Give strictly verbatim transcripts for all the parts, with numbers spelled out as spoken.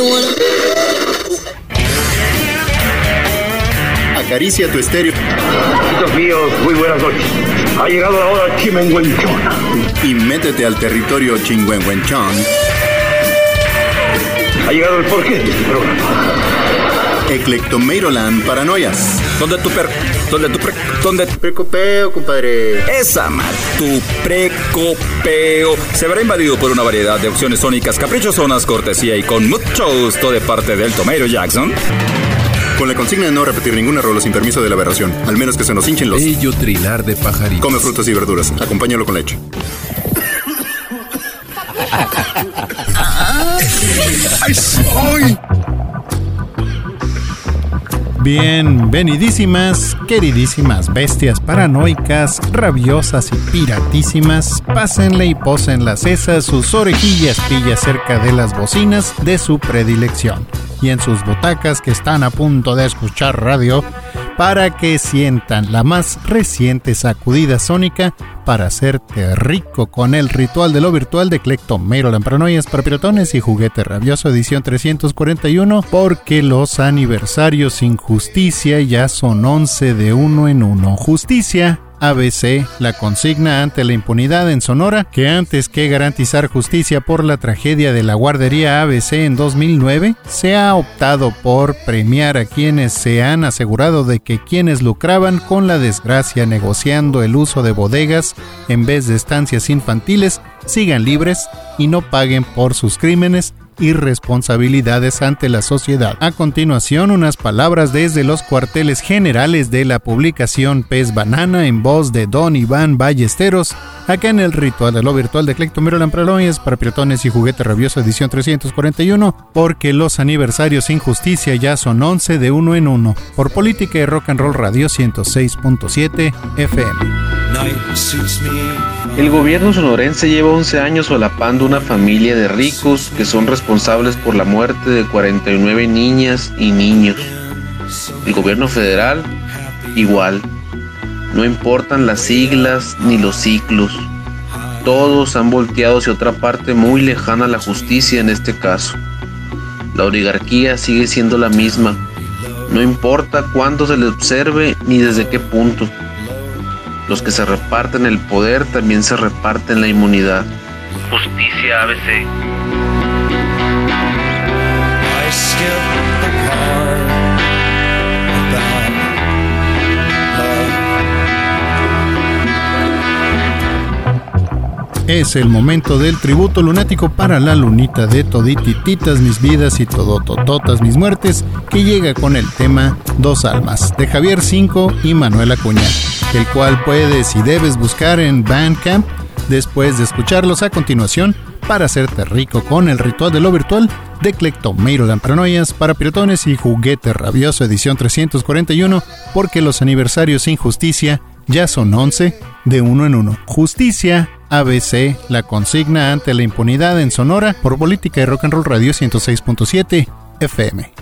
Acaricia tu estéreo. Amigos míos, muy buenas noches. Ha llegado la hora chimenguenchona. Y métete al territorio chingüengüenchón. Ha llegado el porqué de este programa. Eclectomeiroland Paranoias. ¿Dónde tu per... ¿Dónde tu pre... ¿Dónde tu precopeo, compadre? Esa mal, tu precopeo se verá invadido por una variedad de opciones sónicas caprichosonas, cortesía y con mucho gusto de parte del Tomeiro Jackson. Con la consigna de no repetir ningún error sin permiso de la aberración, al menos que se nos hinchen los... Bello trinar de pajaritos. Come frutas y verduras, acompáñalo con leche. ¡Ay, soy! Bienvenidísimas, queridísimas bestias paranoicas, rabiosas y piratísimas. Pásenle y posen las esas sus orejillas pillas cerca de las bocinas de su predilección y en sus butacas que están a punto de escuchar radio para que sientan la más reciente sacudida sónica para hacerte rico con el ritual de lo virtual de Eclectomeiroland Paranoias para piratones y juguete rabioso edición trescientos cuarenta y uno, porque los aniversarios sin justicia ya son once de uno en uno. Justicia A B C, la consigna ante la impunidad en Sonora, que antes que garantizar justicia por la tragedia de la guardería A B C en dos mil nueve, se ha optado por premiar a quienes se han asegurado de que quienes lucraban con la desgracia negociando el uso de bodegas en vez de estancias infantiles sigan libres y no paguen por sus crímenes y responsabilidades ante la sociedad. A continuación, unas palabras desde los cuarteles generales de la publicación Pez Banana en voz de Don Iván Ballesteros, acá en el ritual de lo virtual de Eclectomeiroland Paranoias para piratones y juguete rabioso edición trescientos cuarenta y uno, porque los aniversarios sin justicia ya son once de uno en uno, por Política y Rock and Roll Radio ciento seis punto siete F M. El gobierno sonorense lleva once años solapando una familia de ricos que son responsables por la muerte de cuarenta y nueve niñas y niños. El gobierno federal, igual. No importan las siglas ni los ciclos. Todos han volteado hacia otra parte muy lejana a la justicia en este caso. La oligarquía sigue siendo la misma. No importa cuándo se le observe ni desde qué punto. Los que se reparten el poder también se reparten la inmunidad. Justicia A B C. Es el momento del tributo lunático para la lunita de toditititas mis vidas y todotototas mis muertes, que llega con el tema Dos Almas, de Javier cinco y Manuel Acuña, el cual puedes y debes buscar en Bandcamp después de escucharlos a continuación para hacerte rico con el ritual de lo virtual de Eclectomeiroland Paranoias para piratones y juguete rabioso edición trescientos cuarenta y uno, porque los aniversarios sin justicia ya son once de uno en uno. Justicia A B C, la consigna ante la impunidad en Sonora, por Política y Rock and Roll Radio ciento seis punto siete F M.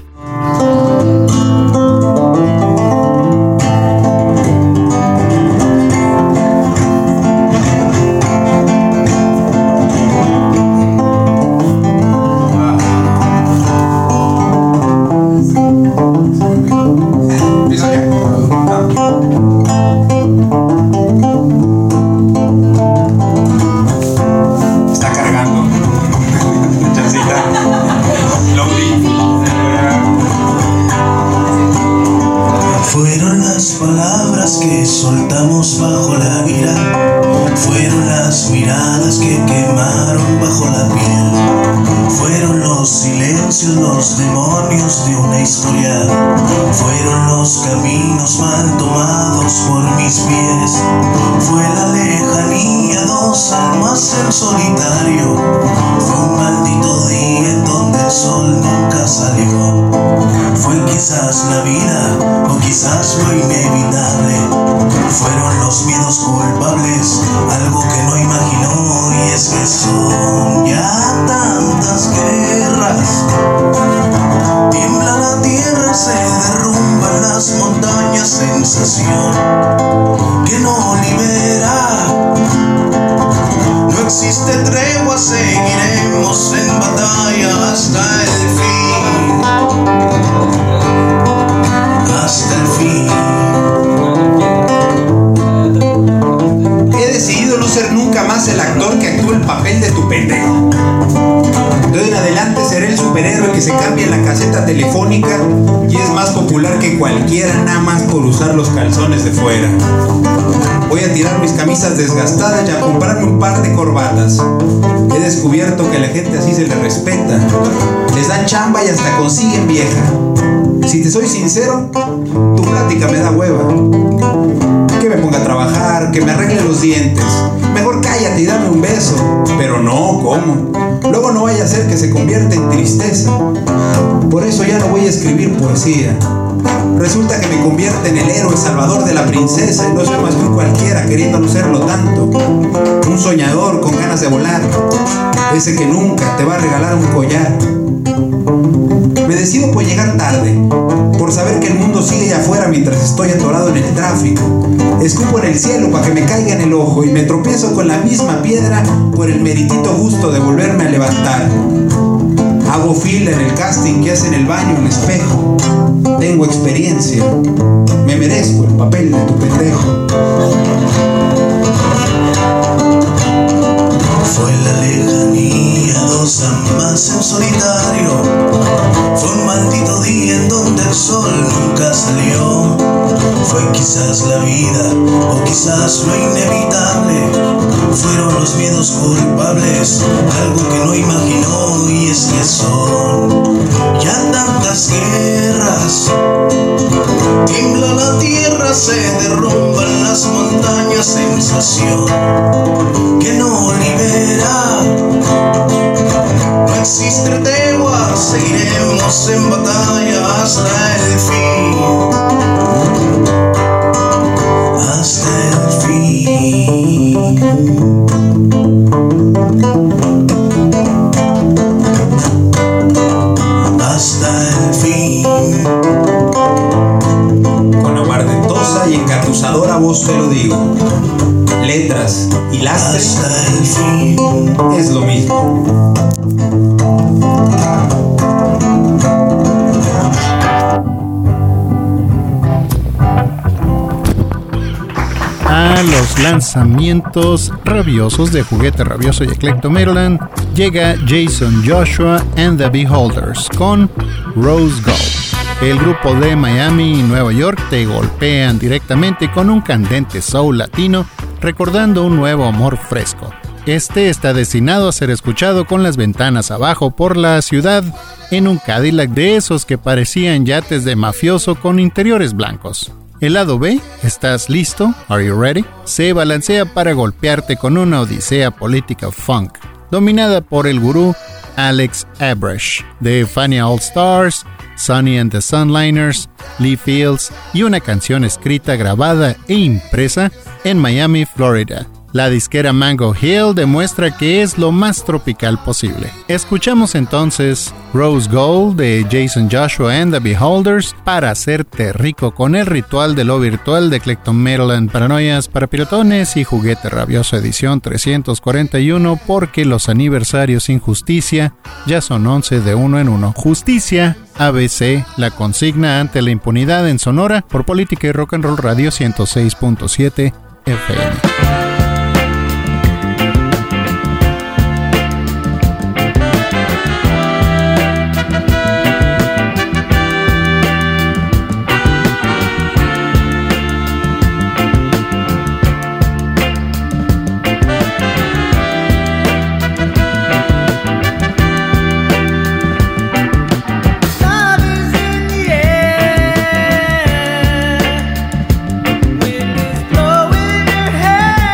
Que soltamos bajo la ira, fueron las miradas que quemaron bajo la piel, fueron los silencios, los demonios de una historia, fueron los caminos mal tomados por mis pies, fue la lejanía, dos almas en solitario, fue un maldito día en donde el sol nunca salió, fue quizás la vida o quizás lo inevitable. Fueron los miedos culpables, algo que no imaginó, y es que son ya tantas guerras. Tiembla la tierra, se derrumban las montañas, sensación que no libera. No existe tregua, seguiremos en caseta telefónica y es más popular que cualquiera, nada más por usar los calzones de fuera. Voy a tirar mis camisas desgastadas y a comprarme un par de corbatas. He descubierto que a la gente así se le respeta. Les dan chamba y hasta consiguen vieja. Si te soy sincero, tu plática me da hueva. Que me ponga a trabajar, que me arregle los dientes. Mejor cállate y dame un beso. Pero no, ¿cómo? Luego no vaya a ser que se convierta en tristeza. Por eso ya no voy a escribir poesía. Resulta que me convierte en el héroe salvador de la princesa y no soy más que un cualquiera queriendo no serlo tanto. Un soñador con ganas de volar, ese que nunca te va a regalar un collar. Me decido por llegar tarde, por saber que el mundo sigue allá afuera mientras estoy atorado en el tráfico. Escupo en el cielo para que me caiga en el ojo y me tropiezo con la misma piedra por el meritito gusto de volverme a levantar. Hago fila en el casting que hace en el baño en el espejo. Tengo experiencia, me merezco el papel de tu pendejo. Fue la lejanía, dos amas en solitario. Fue un maldito día en donde el sol nunca salió. Fue quizás la vida, o quizás lo inevitable. Fueron los miedos culpables, algo que no imaginó. Y es que son ya tantas guerras. Tiembla la tierra, se derrumban las montañas, sensación que no libera. No existe tregua, seguiremos en batalla hasta el fin. Hasta el fin. Hasta el fin. Con aguardentosa y engatusadora voz te lo digo. Letras y lastre hasta el fin. Es lo mismo. A los lanzamientos rabiosos de Juguete Rabioso y Eclectomeroland llega Jason Joshua and the Beholders con Rose Gold. El grupo de Miami y Nueva York te golpean directamente con un candente soul latino, recordando un nuevo amor fresco. Este está destinado a ser escuchado con las ventanas abajo por la ciudad en un Cadillac de esos que parecían yates de mafioso con interiores blancos. El lado B, ¿estás listo? Are you ready? Se balancea para golpearte con una odisea política funk, dominada por el gurú Alex Abresh, de Fania All Stars, Sonny and the Sunliners, Lee Fields y una canción escrita, grabada e impresa en Miami, Florida. La disquera Mango Hill demuestra que es lo más tropical posible. Escuchamos entonces Rose Gold de Jason Joshua and the Beholders para hacerte rico con el ritual de lo virtual de Eclectomeroland, Paranoias para Piratones y Juguete Rabioso edición trescientos cuarenta y uno, porque los aniversarios sin justicia ya son once de uno en uno. Justicia, A B C, la consigna ante la impunidad en Sonora por Política y Rock and Roll Radio ciento seis punto siete F M. Wind is blowing your hair.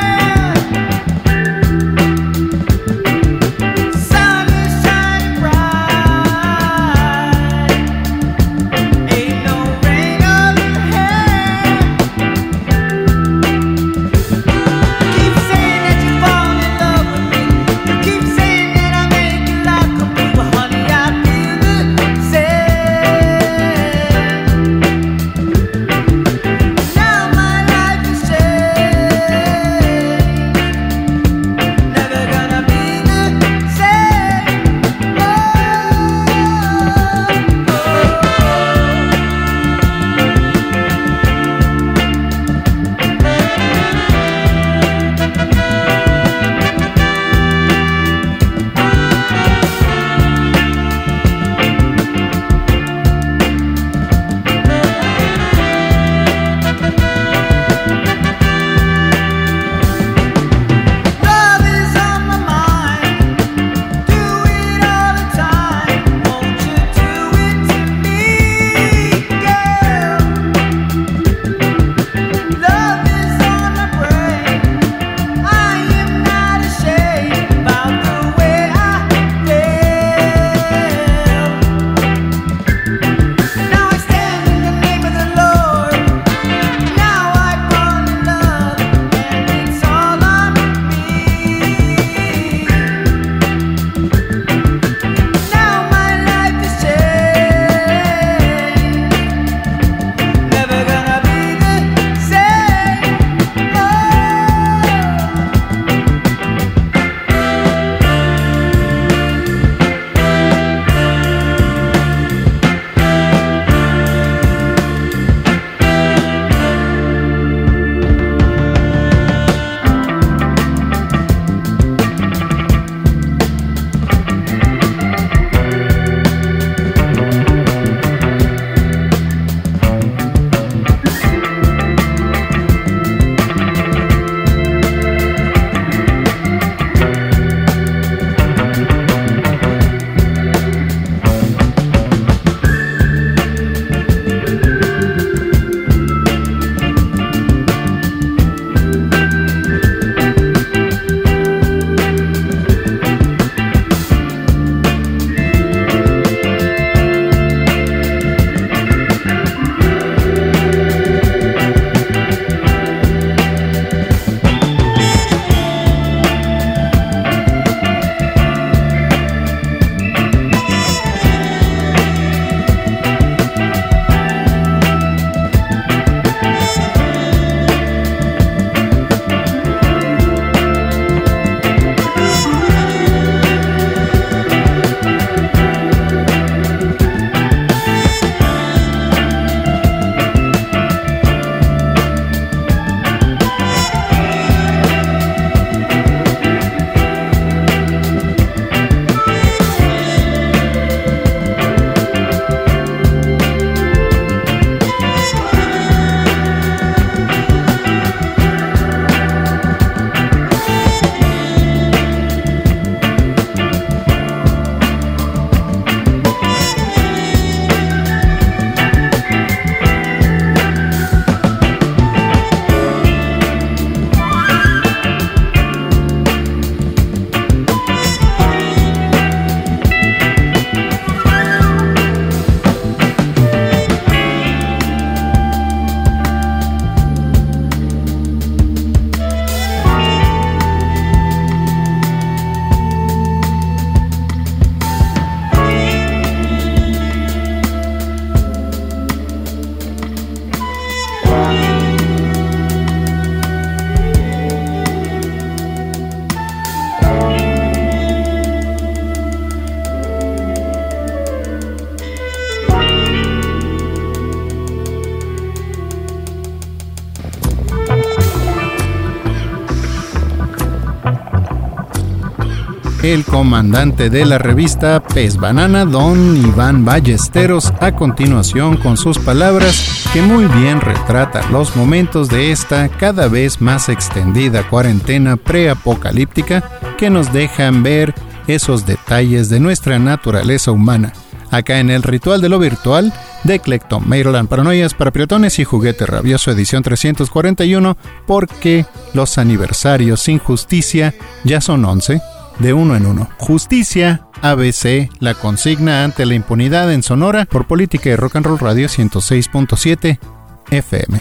el comandante de la revista Pez Banana, don Iván Ballesteros, a continuación con sus palabras que muy bien retratan los momentos de esta cada vez más extendida cuarentena preapocalíptica que nos dejan ver esos detalles de nuestra naturaleza humana. Acá en el Ritual de lo Virtual de Clectomeroland, Paranoias para Piratones y Juguete Rabioso edición trescientos cuarenta y uno, porque los aniversarios sin justicia ya son once, de uno en uno. Justicia, A B C, la consigna ante la impunidad en Sonora por Política y Rock and Roll Radio ciento seis punto siete F M.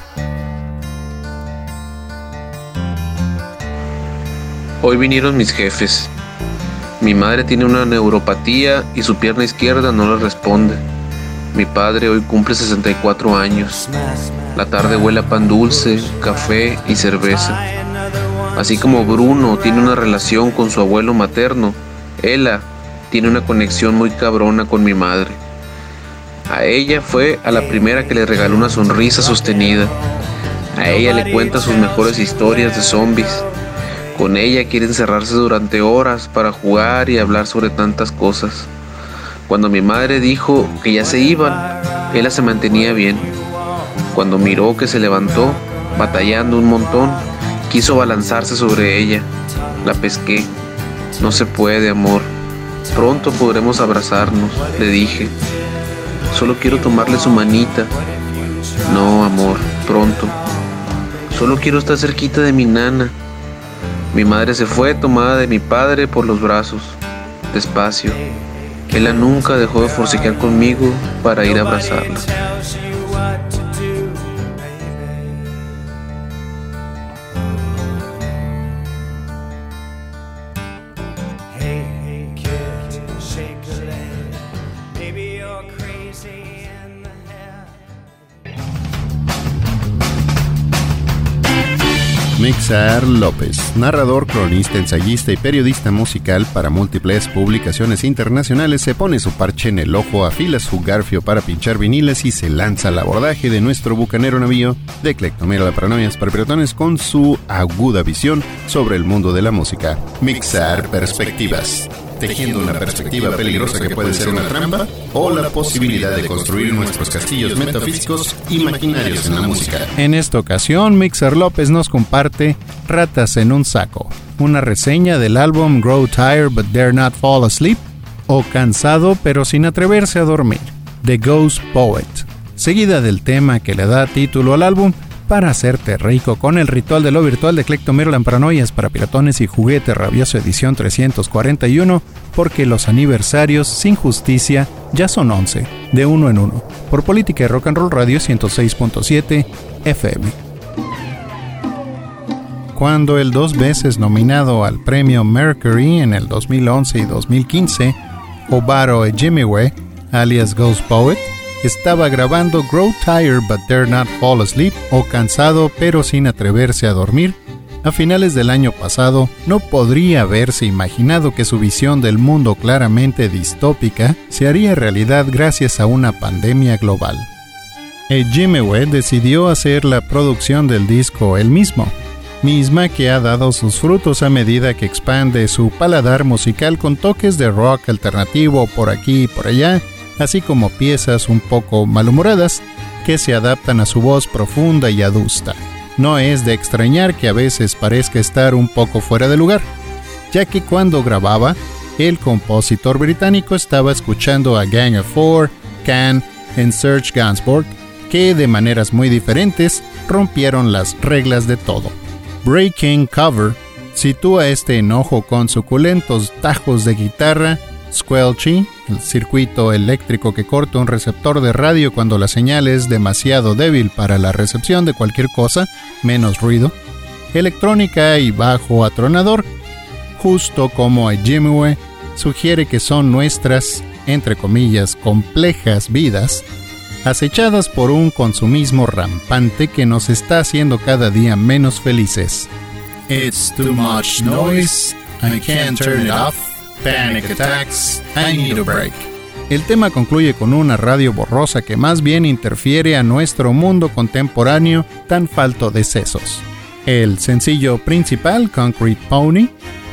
Hoy vinieron mis jefes. Mi madre tiene una neuropatía y su pierna izquierda no le responde. Mi padre hoy cumple sesenta y cuatro años. La tarde huele a pan dulce, café y cerveza. Así como Bruno tiene una relación con su abuelo materno, Ella tiene una conexión muy cabrona con mi madre. A ella fue a la primera que le regaló una sonrisa sostenida. A ella le cuenta sus mejores historias de zombies. Con ella quiere encerrarse durante horas para jugar y hablar sobre tantas cosas. Cuando mi madre dijo que ya se iban, ella se mantenía bien. Cuando miró que se levantó, batallando un montón, quiso balanzarse sobre ella. La pesqué. No se puede, amor. Pronto podremos abrazarnos, le dije. Solo quiero tomarle su manita. No, amor, pronto. Solo quiero estar cerquita de mi nana. Mi madre se fue tomada de mi padre por los brazos, despacio. Ella nunca dejó de forcejear conmigo para ir a abrazarla. Mixar López, narrador, cronista, ensayista y periodista musical para múltiples publicaciones internacionales, se pone su parche en el ojo, afila su garfio para pinchar viniles y se lanza al abordaje de nuestro bucanero navío de Clectomeroland Paranoias para Piratones con su aguda visión sobre el mundo de la música. Mixar Perspectivas, tejiendo una perspectiva peligrosa que puede ser una trampa o la posibilidad de construir nuestros castillos metafísicos imaginarios en la música. En esta ocasión, Mixar López nos comparte Ratas en un saco, una reseña del álbum Grow Tired But Dare Not Fall Asleep, o Cansado pero sin atreverse a dormir, The Ghost Poet, seguida del tema que le da título al álbum, Para hacerte rico, con el Ritual de lo Virtual de Clectomeroland Paranoias para Piratones y Juguete Rabioso edición trescientos cuarenta y uno, porque los aniversarios sin justicia ya son once, de uno en uno, por Política y Rock and Roll Radio ciento seis punto siete F M. Cuando el dos veces nominado al premio Mercury en el dos mil once y dos mil quince, Obaro Ejimiwe, alias Ghost Poet, estaba grabando Grow Tired But Dare Not Fall Asleep, o Cansado pero sin atreverse a dormir, a finales del año pasado, no podría haberse imaginado que su visión del mundo claramente distópica se haría realidad gracias a una pandemia global. Ejimiwe decidió hacer la producción del disco él mismo, misma que ha dado sus frutos a medida que expande su paladar musical con toques de rock alternativo por aquí y por allá, así como piezas un poco malhumoradas que se adaptan a su voz profunda y adusta. No es de extrañar que a veces parezca estar un poco fuera de lugar, ya que cuando grababa, el compositor británico estaba escuchando a Gang of Four, Can y Serge Gainsbourg, que de maneras muy diferentes rompieron las reglas de todo. Breaking Cover sitúa este enojo con suculentos tajos de guitarra, Squelchy, el circuito eléctrico que corta un receptor de radio cuando la señal es demasiado débil para la recepción de cualquier cosa, menos ruido, electrónica y bajo atronador, justo como Ejimiwe sugiere que son nuestras, entre comillas, complejas vidas, acechadas por un consumismo rampante que nos está haciendo cada día menos felices. It's too much noise, I can't turn it off. Panic attacks, I need a break. El tema concluye con una radio borrosa que más bien interfiere a nuestro mundo contemporáneo tan falto de sesos. El sencillo principal, Concrete Pony,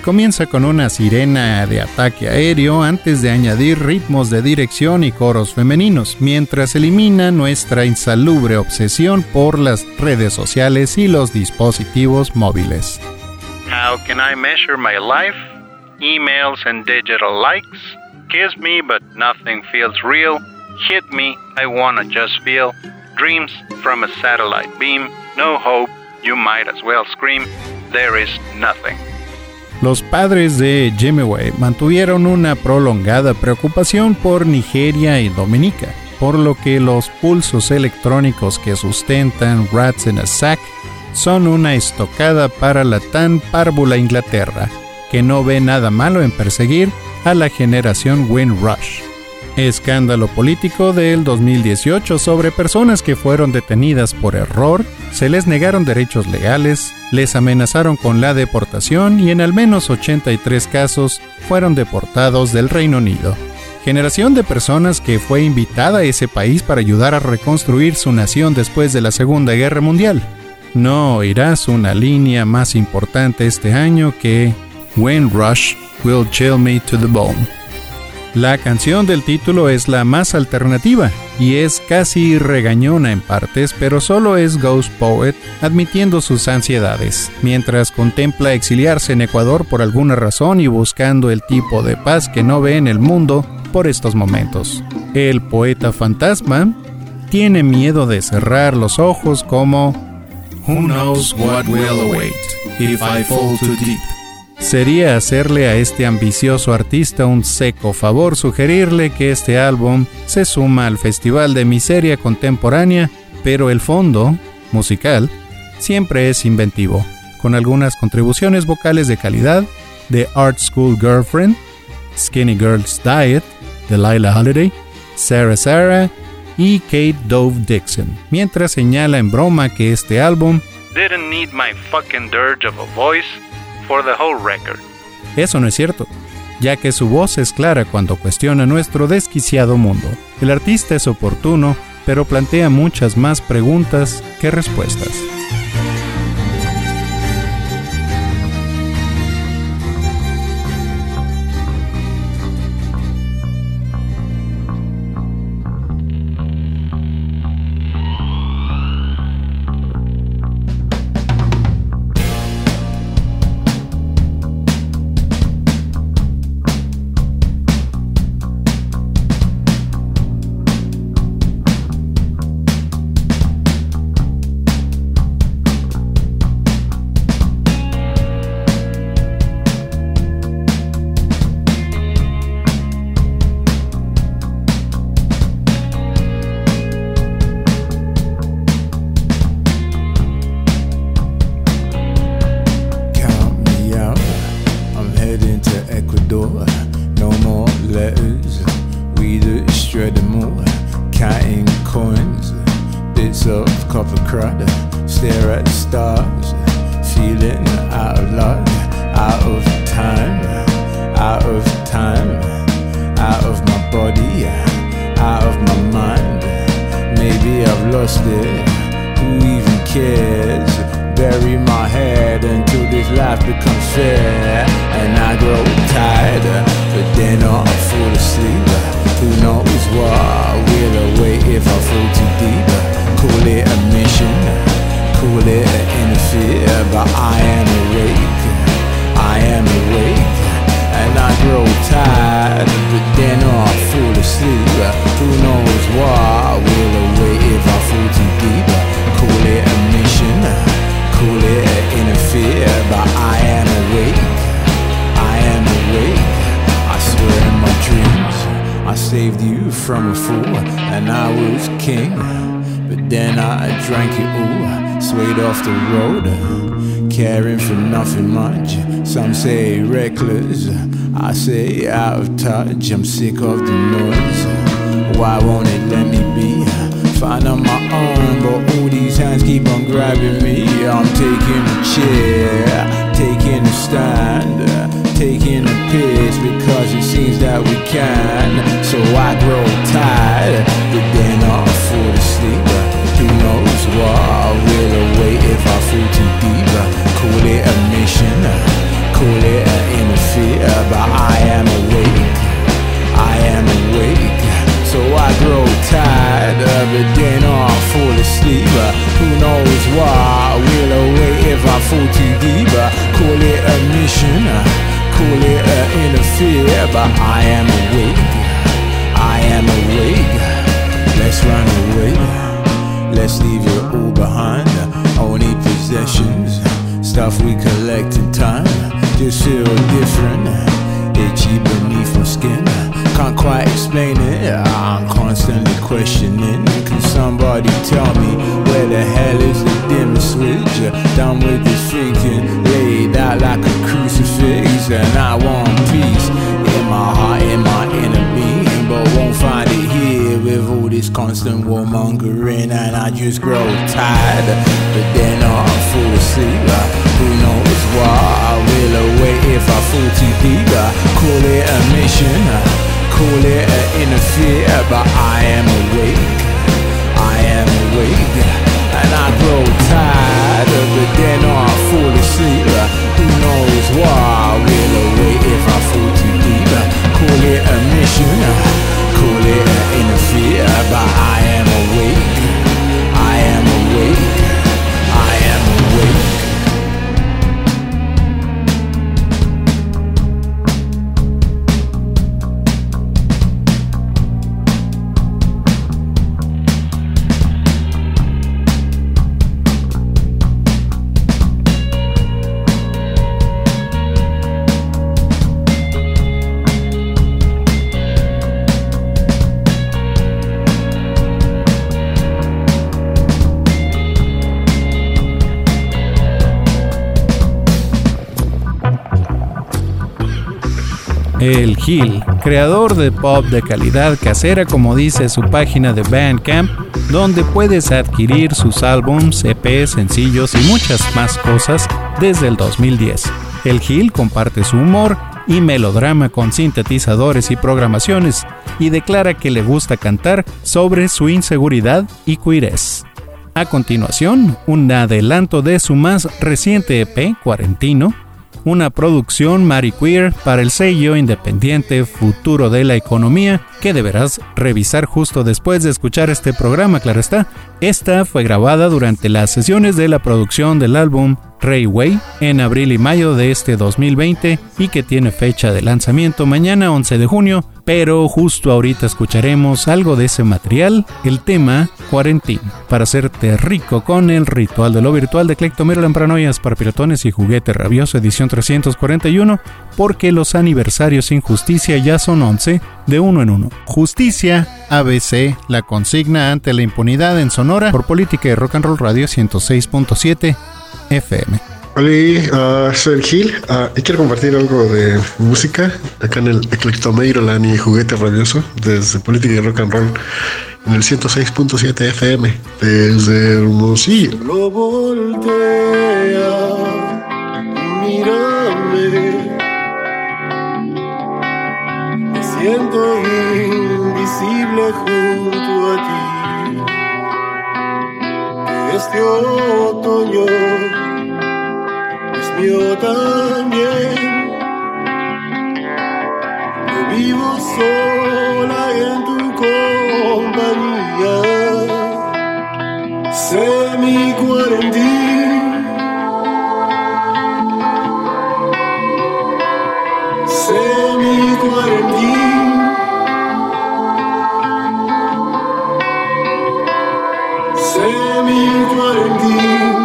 comienza con una sirena de ataque aéreo antes de añadir ritmos de dirección y coros femeninos, mientras elimina nuestra insalubre obsesión por las redes sociales y los dispositivos móviles. How can I measure my life? Emails and digital likes. Kiss me but nothing feels real. Hit me, I wanna just feel. Dreams from a satellite beam. No hope, you might as well scream. There is nothing. Los padres de Jimmy mantuvieron una prolongada preocupación por Nigeria y Dominica, por lo que los pulsos electrónicos que sustentan Rats in a Sack son una estocada para la tan párvula Inglaterra, que no ve nada malo en perseguir a la generación Windrush. Escándalo político del dos mil dieciocho sobre personas que fueron detenidas por error, se les negaron derechos legales, les amenazaron con la deportación y en al menos ochenta y tres casos fueron deportados del Reino Unido. Generación de personas que fue invitada a ese país para ayudar a reconstruir su nación después de la Segunda Guerra Mundial. No oirás una línea más importante este año que Windrush will chill me to the bone. La canción del título es la más alternativa y es casi regañona en partes, pero solo es Ghost Poet admitiendo sus ansiedades, mientras contempla exiliarse en Ecuador por alguna razón y buscando el tipo de paz que no ve en el mundo por estos momentos. El poeta fantasma tiene miedo de cerrar los ojos como Who knows what will await if I fall too deep. Sería hacerle a este ambicioso artista un seco favor sugerirle que este álbum se suma al Festival de Miseria Contemporánea, pero el fondo, musical, siempre es inventivo, con algunas contribuciones vocales de calidad de Art School Girlfriend, Skinny Girl's Diet, Delilah Holiday, Sarah Sarah y Kate Dove Dixon, mientras señala en broma que este álbum Didn't need my fucking dirge of a voice for the whole record. Eso no es cierto, ya que su voz es clara cuando cuestiona nuestro desquiciado mundo. El artista es oportuno, pero plantea muchas más preguntas que respuestas. Some say reckless, I say out of touch. I'm sick of the noise. Why won't it let me be? Find on my own, but all these hands keep on grabbing me. I'm taking a chair, taking a stand, taking a piss because it seems that we can. So I grow tired, but then I fall asleep. Who knows what will await if I fall too deep? Call it a mission. Call it an but then I fall asleep. Uh, who knows what will await if I fall too deep? Uh, call it a mission, uh, call it an interfere, but I am awake, I am awake. Let's run away, let's leave it all behind. Only possessions, stuff we collect in time. Just feel different, itchy beneath my skin. Can't quite explain it, I'm constantly questioning. Can somebody tell me where the hell is the dimmer switch? Done with this freaking, laid out like a crucifix. And I want peace in my heart, in my inner being, but won't find it here with all this constant warmongering. And I just grow tired, but then I fall asleep. Who knows what I will await if I fall too deep? Call it a mission, call it an interfere, but I am awake, I am awake. And I grow tired, but then I fall asleep. Who knows what I will await if I fall too deep? Call it a mission, call it an interfere, but I am awake, I am awake, I am awake. El Gil, creador de pop de calidad casera, como dice su página de Bandcamp, donde puedes adquirir sus álbums, E Pes, sencillos y muchas más cosas desde el dos mil diez. El Gil comparte su humor y melodrama con sintetizadores y programaciones, y declara que le gusta cantar sobre su inseguridad y queerez. A continuación, un adelanto de su más reciente E Pe, Cuarentino, una producción mariqueer para el sello independiente Futuro de la Economía, que deberás revisar justo después de escuchar este programa, claro está. Esta fue grabada durante las sesiones de la producción del álbum Rayway en abril y mayo de este dos mil veinte y que tiene fecha de lanzamiento mañana once de junio, pero justo ahorita escucharemos algo de ese material, el tema Cuarentino, para hacerte rico con el ritual de lo virtual de Clectomero Lampranoias para piratones y juguete rabioso edición trescientos cuarenta y uno, porque los aniversarios sin justicia ya son once de uno en uno. Justicia, A B C, la consigna ante la impunidad en Sonora por Política de Rock and Roll Radio ciento seis punto siete F M. Hola, uh, soy el Gil uh, y quiero compartir algo de música acá en el Eclectomeirolan y Juguete Rabioso desde Política y Rock and Roll en el ciento seis punto siete F M desde Hermosillo. Lo voltea, mírame, me siento invisible junto a ti. Este otoño mío también. Yo vivo sola en tu compañía. Sé mi cuarentena. Sé mi cuarentena. Sé mi cuarentena.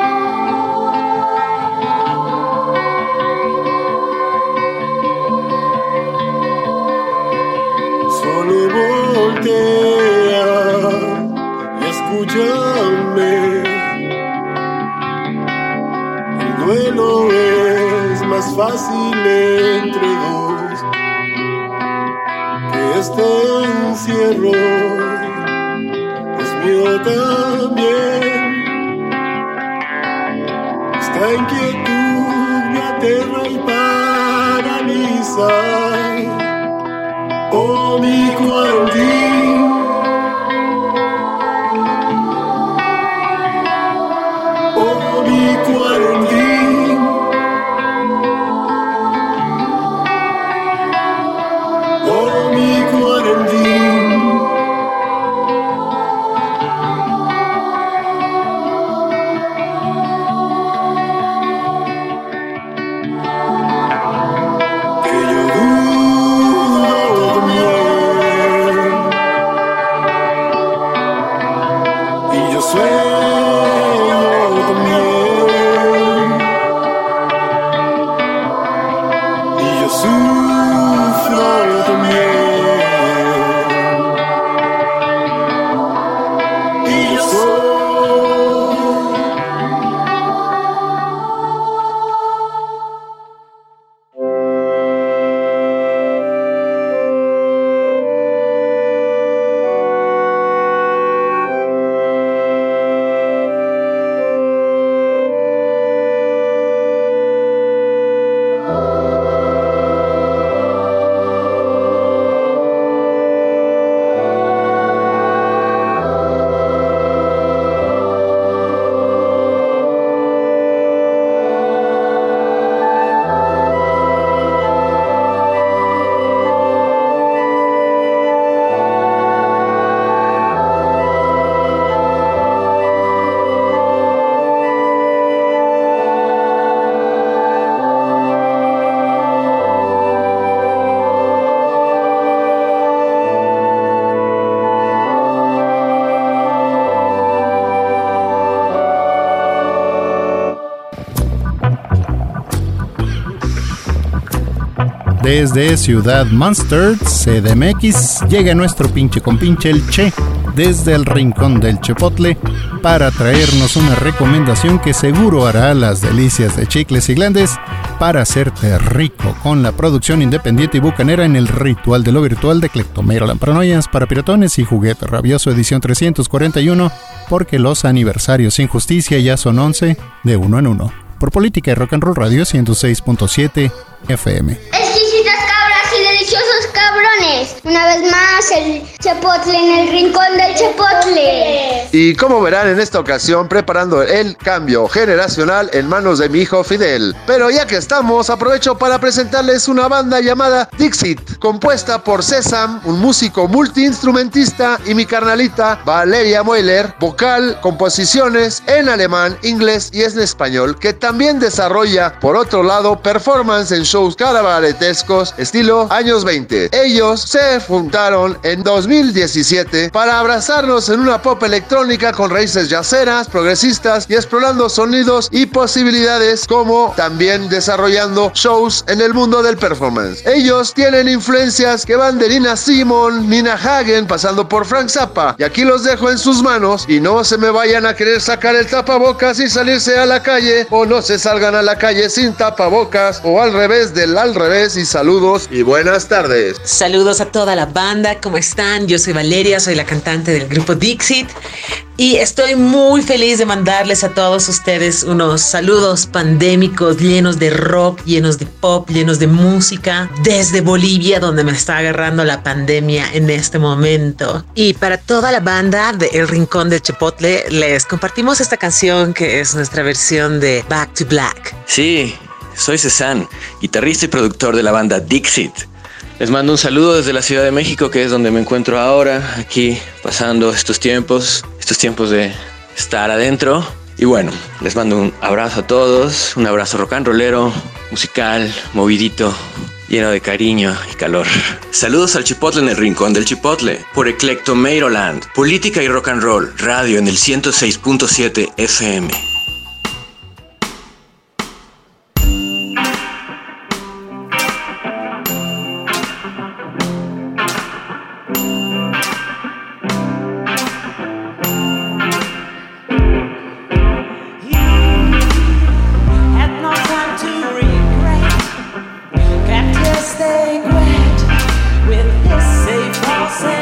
El duelo es más fácil entre dos que este encierro es mío también. Esta inquietud me aterra y paraliza. Oh, mi cuarentena. sueño también. Y yo sufro también. Y yo soy. Desde Ciudad Monster, C D M X, llega nuestro pinche compinche el Che, desde el rincón del Chipotle, para traernos una recomendación que seguro hará las delicias de chicles y glandes para hacerte rico con la producción independiente y bucanera en el ritual de lo virtual de Clectomero, Paranoias para piratones y Juguete Rabioso edición trescientos cuarenta y uno, porque los aniversarios sin justicia ya son once de uno en uno. Por Política y Rock and Roll Radio ciento seis punto siete F M. Exquisitas cabras y deliciosos cabrones. Una vez más el Chipotle en el rincón del Chipotle. Y como verán en esta ocasión preparando el cambio generacional en manos de mi hijo Fidel. Pero ya que estamos, aprovecho para presentarles una banda llamada Dixit, compuesta por César, un músico multiinstrumentista, y mi carnalita Valeria Moeller, vocal, composiciones en alemán, inglés y en español, que también desarrolla por otro lado performance en shows cabaretescos estilo años veinte. Ellos se juntaron en dos mil diecisiete para abrazarnos en una pop electrónica con raíces yaceras, progresistas y explorando sonidos y posibilidades, como también desarrollando shows en el mundo del performance. Ellos tienen influencias que van de Nina Simone, Nina Hagen, pasando por Frank Zappa, y aquí los dejo en sus manos, y no se me vayan a querer sacar el tapabocas y salirse a la calle, o no se salgan a la calle sin tapabocas, o al revés del al revés. Y saludos y buenas tardes. Saludos a toda la banda, ¿cómo están? Yo soy Valeria, soy la cantante del grupo Dixit, y estoy muy feliz de mandarles a todos ustedes unos saludos pandémicos llenos de rock, llenos de pop, llenos de música, desde Bolivia, donde me está agarrando la pandemia en este momento. Y para toda la banda de El Rincón del Chipotle, les compartimos esta canción que es nuestra versión de Back to Black. Sí, soy Cezanne, guitarrista y productor de la banda Dixit. Les mando un saludo desde la Ciudad de México, que es donde me encuentro ahora, aquí pasando estos tiempos, estos tiempos de estar adentro. Y bueno, les mando un abrazo a todos, un abrazo rock and rollero, musical, movidito, lleno de cariño y calor. Saludos al Chipotle en el Rincón del Chipotle, por Eclectomeiroland, Política y Rock and Roll, radio en el ciento seis punto siete F M.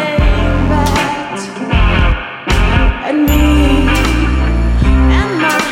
And me and my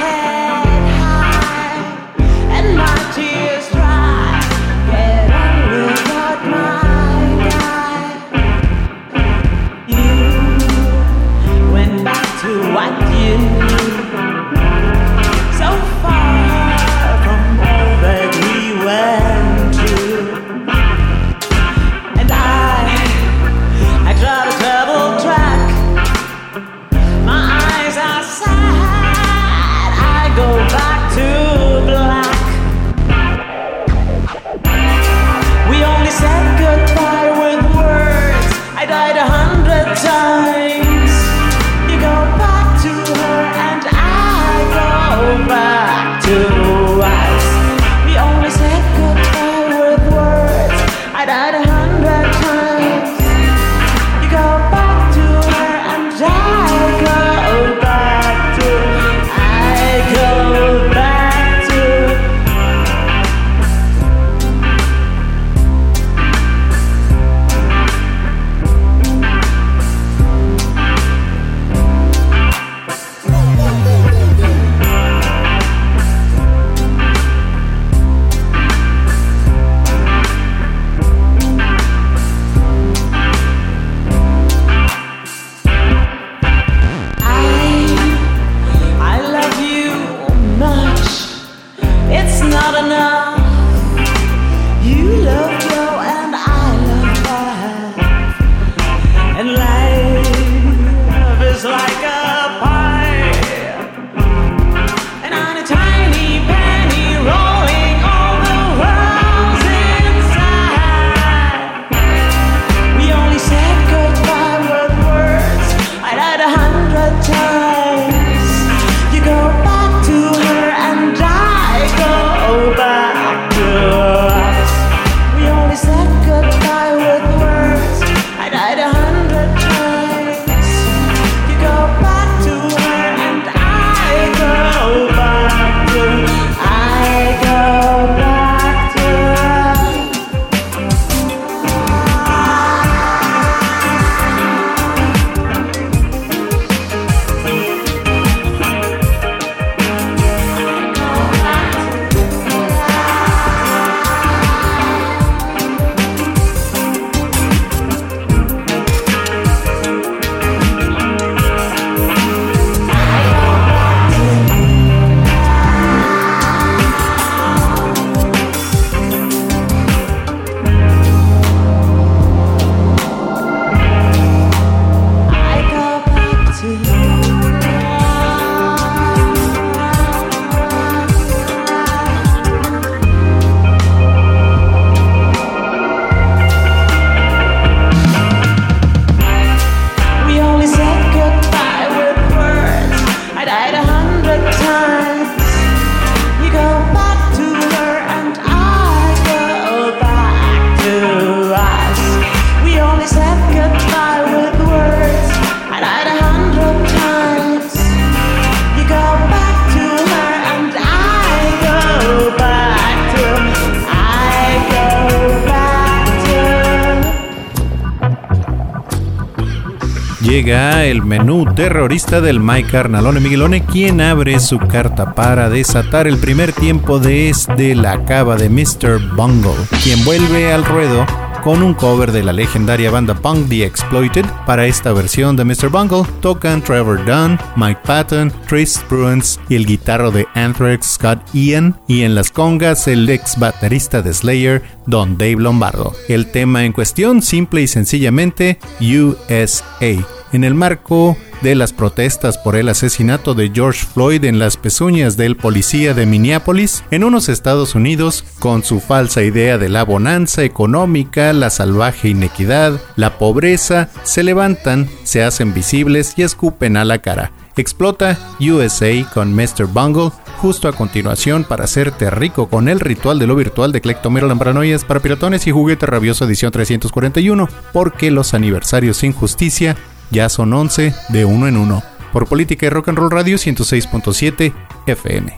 llega el menú terrorista del Mike Carnalone Miguelone, quien abre su carta para desatar el primer tiempo desde la cava de mister Bungle, quien vuelve al ruedo con un cover de la legendaria banda punk The Exploited. Para esta versión de mister Bungle tocan Trevor Dunn, Mike Patton, Tris Bruins y el guitarro de Anthrax Scott Ian, y en las congas el ex baterista de Slayer Don Dave Lombardo. El tema en cuestión, simple y sencillamente U S A. En el marco de las protestas por el asesinato de George Floyd en las pezuñas del policía de Minneapolis, en unos Estados Unidos, con su falsa idea de la bonanza económica, la salvaje inequidad, la pobreza, se levantan, se hacen visibles y escupen a la cara. Explota U S A con mister Bungle justo a continuación para hacerte rico con el ritual de lo virtual de Clectomero Lambranoias para piratones y Juguete Rabioso edición trescientos cuarenta y uno, porque los aniversarios sin justicia ya son once de uno en uno. Por Política y Rock and Roll Radio ciento seis punto siete F M.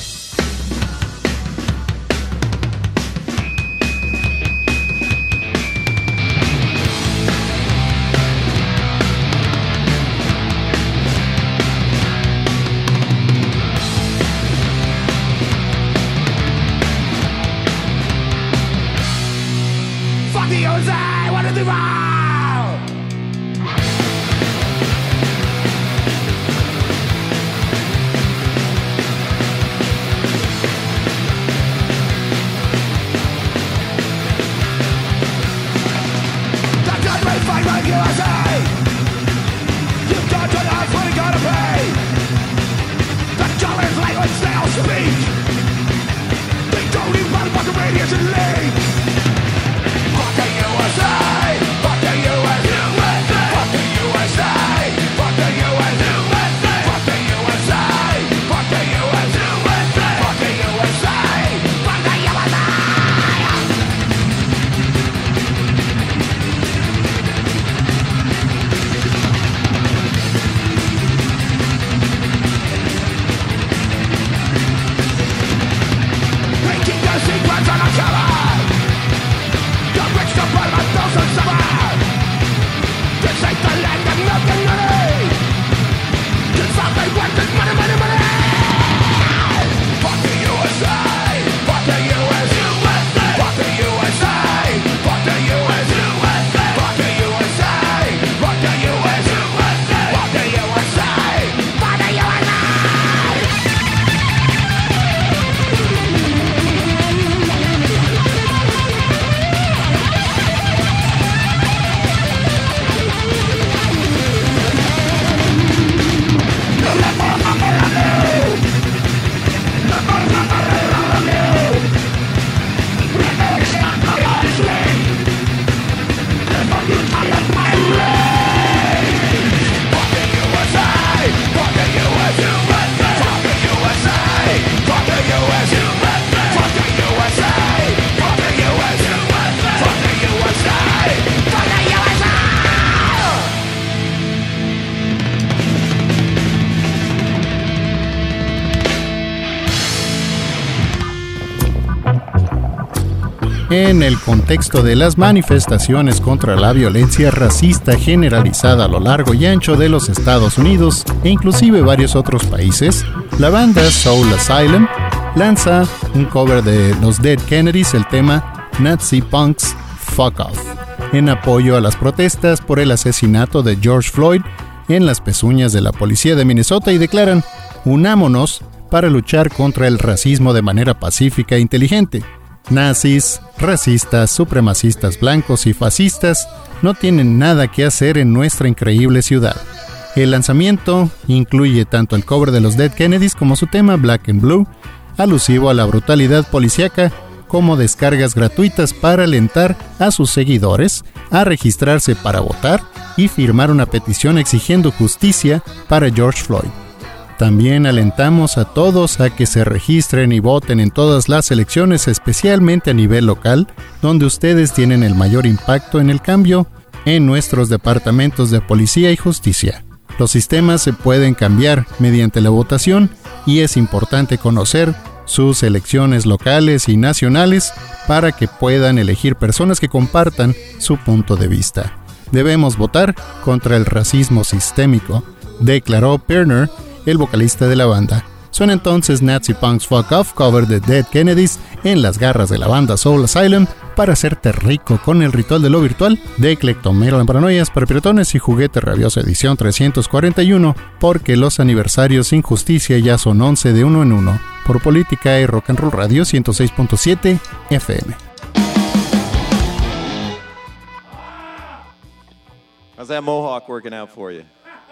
Fuck the U S A, what did they want? En el contexto de las manifestaciones contra la violencia racista generalizada a lo largo y ancho de los Estados Unidos e inclusive varios otros países, la banda Soul Asylum lanza un cover de los Dead Kennedys, el tema Nazi Punks Fuck Off, en apoyo a las protestas por el asesinato de George Floyd en las pezuñas de la policía de Minnesota, y declaran: unámonos para luchar contra el racismo de manera pacífica e inteligente. Nazis, racistas, supremacistas blancos y fascistas no tienen nada que hacer en nuestra increíble ciudad. El lanzamiento incluye tanto el cover de los Dead Kennedys como su tema Black and Blue, alusivo a la brutalidad policíaca, como descargas gratuitas para alentar a sus seguidores a registrarse para votar y firmar una petición exigiendo justicia para George Floyd. También alentamos a todos a que se registren y voten en todas las elecciones, especialmente a nivel local, donde ustedes tienen el mayor impacto en el cambio en nuestros departamentos de policía y justicia. Los sistemas se pueden cambiar mediante la votación y es importante conocer sus elecciones locales y nacionales para que puedan elegir personas que compartan su punto de vista. Debemos votar contra el racismo sistémico, declaró Pirner, el vocalista de la banda. Suena entonces Nazi Punk's Fuck Off, cover de Dead Kennedys, en las garras de la banda Soul Asylum, para hacerte rico con el ritual de lo virtual de Clectomero en Paranoias para Piratones y Juguete Rabioso edición trescientos cuarenta y uno, porque los aniversarios sin justicia ya son once de uno en uno, por Política y Rock and Roll Radio ciento seis punto siete F M. How's that mohawk working out for you?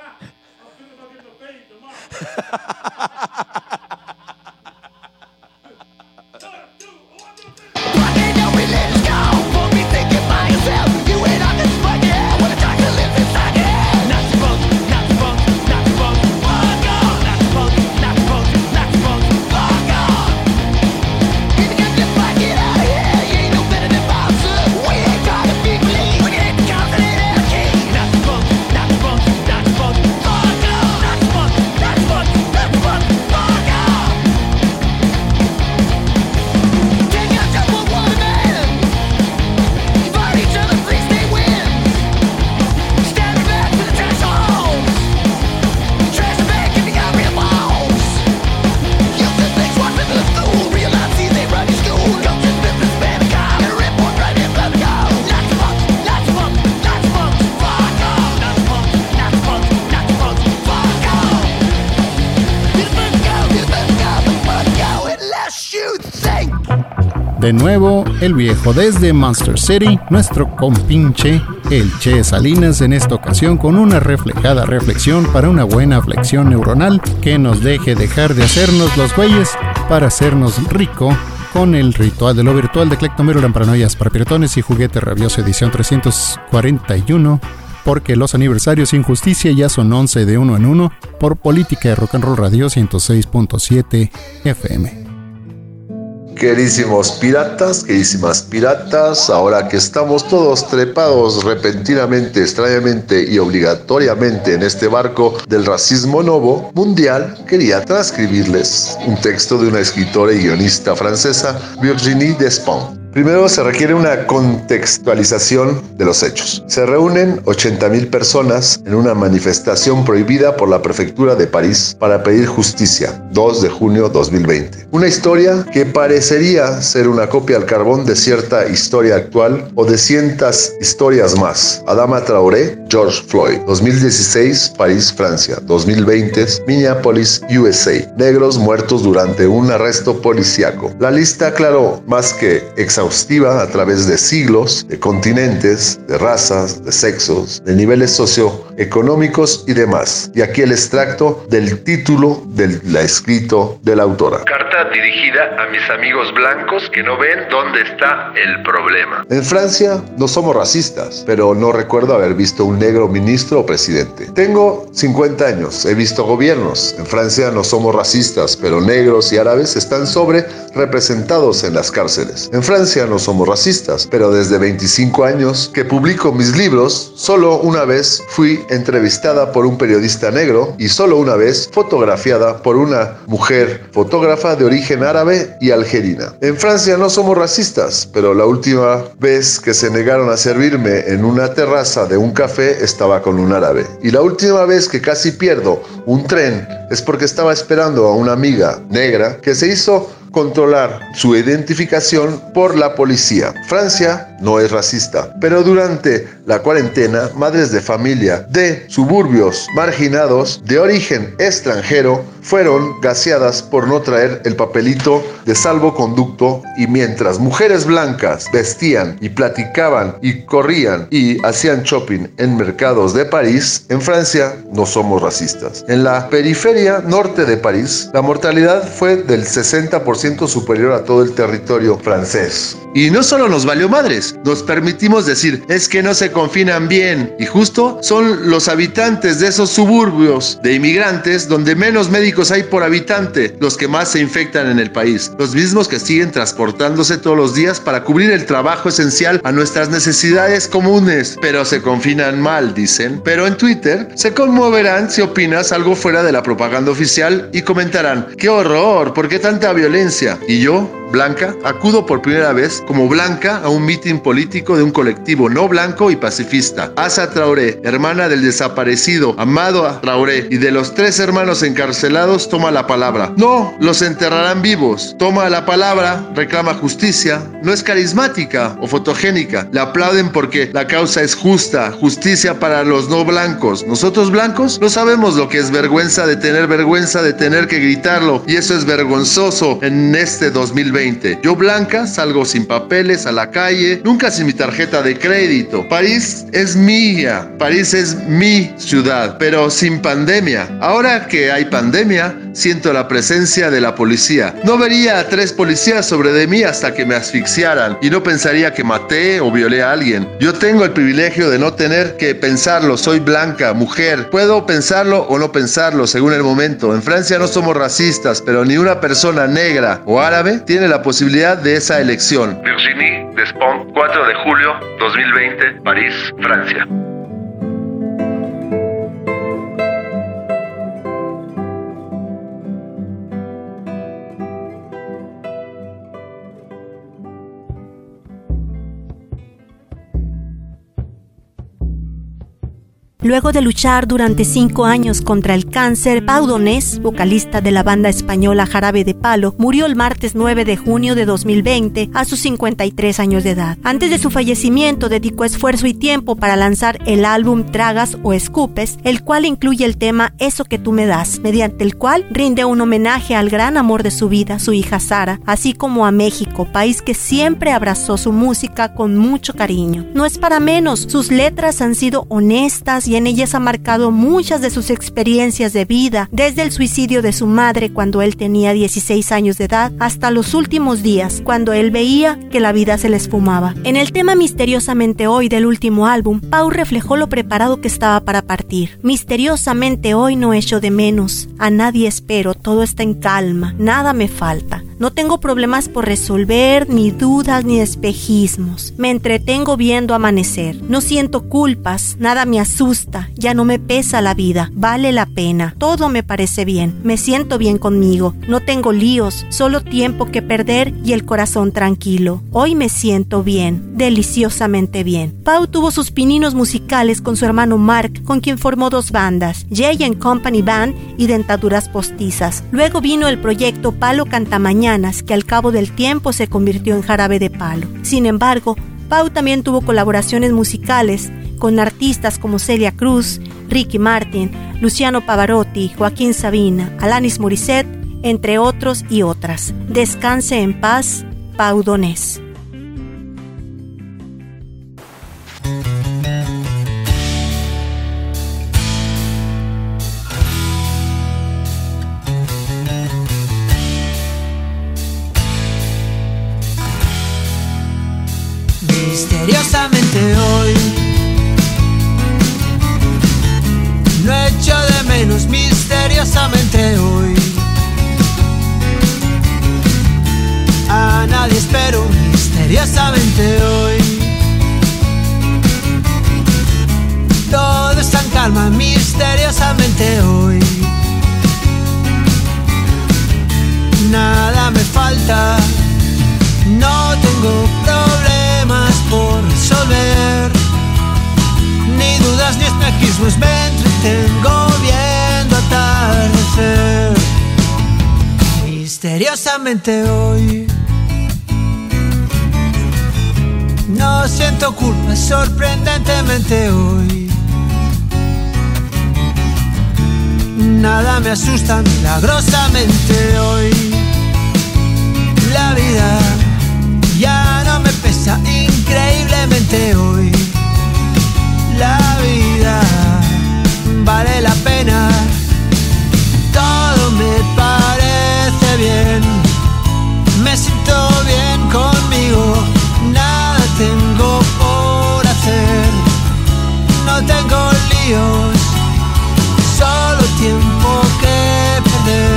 De nuevo, el viejo desde Monster City, nuestro compinche, el Che Salinas, en esta ocasión con una reflejada reflexión para una buena flexión neuronal que nos deje dejar de hacernos los güeyes para hacernos rico con el ritual de lo virtual de Clectomero en Paranoias para Piratones y Juguete Rabioso edición trescientos cuarenta y uno, porque los aniversarios sin justicia ya son once de uno en uno, por Política de Rock and Roll Radio ciento seis punto siete F M. Queridísimos piratas, queridísimas piratas, ahora que estamos todos trepados repentinamente, extrañamente y obligatoriamente en este barco del racismo novo mundial, quería transcribirles un texto de una escritora y guionista francesa, Virginie Despentes. Primero se requiere una contextualización de los hechos. Se reúnen ochenta mil personas en una manifestación prohibida por la prefectura de París para pedir justicia, dos de junio de dos mil veinte. Una historia que parecería ser una copia al carbón de cierta historia actual o de cientas historias más. Adama Traoré, George Floyd. dos mil dieciséis, París, Francia. dos mil veinte, Minneapolis, U S A. Negros muertos durante un arresto policíaco. La lista, claro, más que exhaustiva, a través de siglos, de continentes, de razas, de sexos, de niveles socioeconómicos y demás. Y aquí el extracto del título del escrito de la autora. Carta dirigida a mis amigos blancos que no ven dónde está el problema. En Francia no somos racistas, pero no recuerdo haber visto un negro ministro o presidente. Tengo cincuenta años, he visto gobiernos. En Francia no somos racistas, pero negros y árabes están sobre representados en las cárceles. En Francia no somos racistas, pero desde veinticinco años que publico mis libros, solo una vez fui entrevistada por un periodista negro y solo una vez fotografiada por una mujer fotógrafa de origen árabe y algerina. En Francia no somos racistas, pero la última vez que se negaron a servirme en una terraza de un café estaba con un árabe. Y la última vez que casi pierdo un tren es porque estaba esperando a una amiga negra que se hizo controlar su identificación por la policía. Francia no es racista, pero durante la cuarentena, madres de familia de suburbios marginados de origen extranjero fueron gaseadas por no traer el papelito de salvoconducto, y mientras mujeres blancas vestían y platicaban y corrían y hacían shopping en mercados de París, en Francia no somos racistas. En la periferia norte de París, la mortalidad fue del sesenta por ciento superior a todo el territorio francés. Y no solo nos valió madres, nos permitimos decir, es que no se confinan bien, y justo son los habitantes de esos suburbios de inmigrantes donde menos médicos diabéticos hay por habitante, los que más se infectan en el país, los mismos que siguen transportándose todos los días para cubrir el trabajo esencial a nuestras necesidades comunes, pero se confinan mal, dicen. Pero en Twitter se conmoverán si opinas algo fuera de la propaganda oficial y comentarán: ¡qué horror! ¿Por qué tanta violencia? Y yo, Blanca, acudo por primera vez como Blanca a un mitin político de un colectivo no blanco y pacifista. Asa Traoré, hermana del desaparecido Amado Traoré, y de los tres hermanos encarcelados, toma la palabra. No, los enterrarán vivos. Toma la palabra, reclama justicia. No es carismática o fotogénica. Le aplauden porque la causa es justa, justicia para los no blancos. Nosotros blancos no sabemos lo que es vergüenza de tener vergüenza de tener que gritarlo, y eso es vergonzoso en este dos mil veinte. Yo, Blanca, salgo sin papeles a la calle, nunca sin mi tarjeta de crédito. París es mía, París es mi ciudad, pero sin pandemia. Ahora que hay pandemia, siento la presencia de la policía. No vería a tres policías sobre de mí hasta que me asfixiaran, y no pensaría que maté o violé a alguien. Yo tengo el privilegio de no tener que pensarlo. Soy blanca, mujer. Puedo pensarlo o no pensarlo según el momento. En Francia no somos racistas, pero ni una persona negra o árabe tiene la posibilidad de esa elección. Virginie Despont, cuatro de julio dos mil veinte, París, Francia. Luego de luchar durante cinco años contra el cáncer, Pau Donés, vocalista de la banda española Jarabe de Palo, murió el martes nueve de junio de dos mil veinte a sus cincuenta y tres años de edad. Antes de su fallecimiento, dedicó esfuerzo y tiempo para lanzar el álbum Tragas o Escupes, el cual incluye el tema Eso que tú me das, mediante el cual rinde un homenaje al gran amor de su vida, su hija Sara, así como a México, país que siempre abrazó su música con mucho cariño. No es para menos, sus letras han sido honestas y en ellas ha marcado muchas de sus experiencias de vida, desde el suicidio de su madre cuando él tenía dieciséis años de edad, hasta los últimos días, cuando él veía que la vida se le esfumaba. En el tema Misteriosamente Hoy del último álbum, Pau reflejó lo preparado que estaba para partir. Misteriosamente hoy no echo de menos, a nadie espero, todo está en calma, nada me falta. No tengo problemas por resolver, ni dudas ni espejismos. Me entretengo viendo amanecer. No siento culpas, nada me asusta, ya no me pesa la vida, vale la pena. Todo me parece bien, me siento bien conmigo. No tengo líos, solo tiempo que perder y el corazón tranquilo. Hoy me siento bien, deliciosamente bien. Pau tuvo sus pininos musicales con su hermano Mark, con quien formó dos bandas, Jay and Company Band y Dentaduras Postizas. Luego vino el proyecto Palo Cantamañana, que al cabo del tiempo se convirtió en Jarabe de Palo. Sin embargo, Pau también tuvo colaboraciones musicales con artistas como Celia Cruz, Ricky Martin, Luciano Pavarotti, Joaquín Sabina, Alanis Morissette, entre otros y otras. Descanse en paz, Pau Donés. Misteriosamente hoy no echo de menos, misteriosamente hoy a nadie espero, misteriosamente hoy todo está en calma, misteriosamente hoy nada me falta, no tengo problemas por resolver, ni dudas ni espejismos, me entretengo viendo atardecer. Misteriosamente hoy no siento culpa, sorprendentemente hoy nada me asusta, milagrosamente hoy la vida ya no me pesa, increíblemente hoy la vida vale la pena, todo me parece bien, me siento bien conmigo, nada tengo por hacer, no tengo líos, solo tiempo que perder.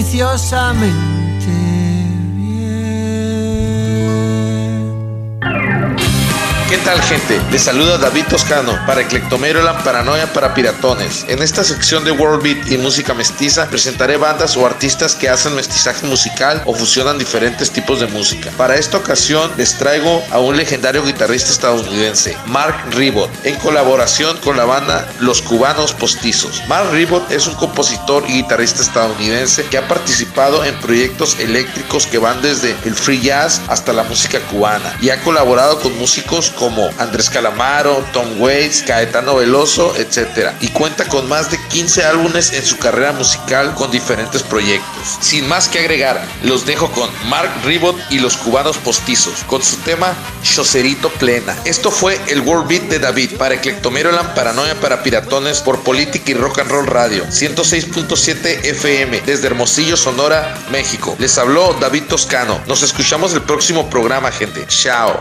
deliciosamente bien. ¿Qué tal, gente? Les saluda David Toscano para Eclectomeroland Paranoia para Piratones. En esta sección de World Beat y música mestiza presentaré bandas o artistas que hacen mestizaje musical o fusionan diferentes tipos de música. Para esta ocasión les traigo a un legendario guitarrista estadounidense, Mark Ribot, en colaboración con la banda Los Cubanos Postizos. Mark Ribot es un compositor y guitarrista estadounidense que ha participado en proyectos eléctricos que van desde el free jazz hasta la música cubana y ha colaborado con músicos como Andrés Calamaro, Tom Waits, Caetano Veloso, etcétera, y cuenta con más de quince álbumes en su carrera musical con diferentes proyectos. Sin más que agregar, los dejo con Mark Ribot y Los Cubanos Postizos con su tema Chocerito Plena. Esto fue el World Beat de David para Eclectomeroland Paranoia para Piratones por Política y Rock and Roll Radio ciento seis punto siete F M desde Hermosillo, Sonora, México. Les habló David Toscano. Nos escuchamos el próximo programa, gente. Chao.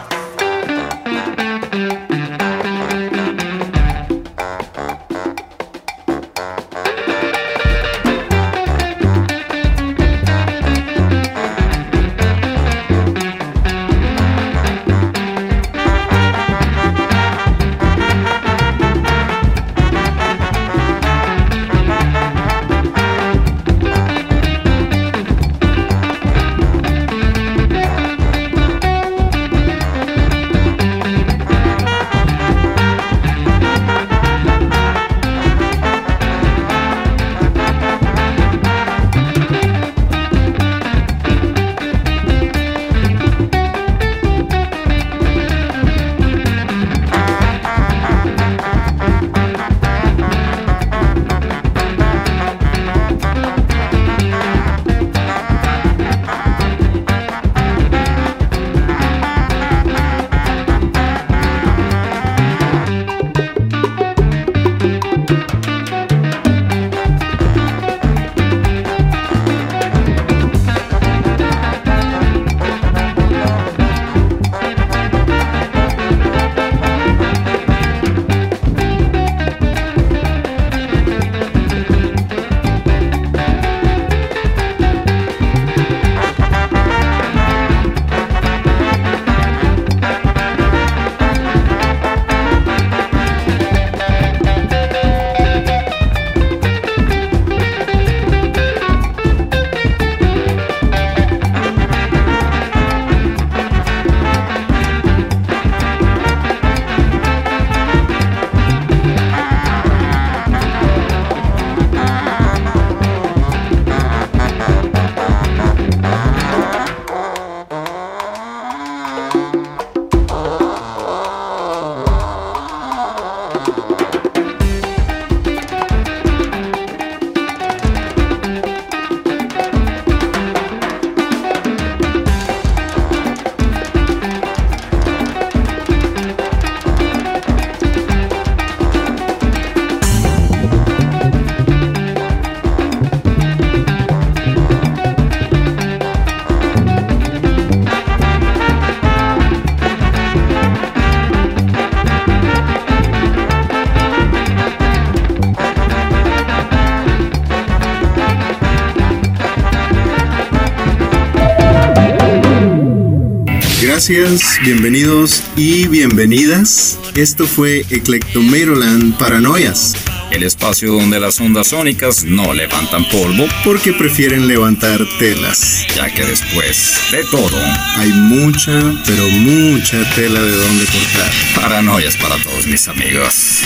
Gracias, bienvenidos y bienvenidas. Esto fue Eclectomeroland Paranoias, el espacio donde las ondas sónicas no levantan polvo porque prefieren levantar telas, ya que después de todo hay mucha, pero mucha tela de donde cortar. Paranoias para todos mis amigos.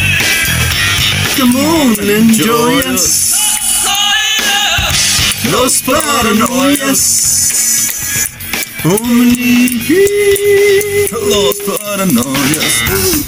Come on, enjoy us. Los Paranoias. Los Paranoias.